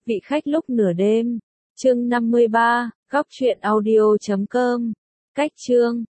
Vị khách lúc nửa đêm. Chương 53, góc truyện audio.com. Cách chương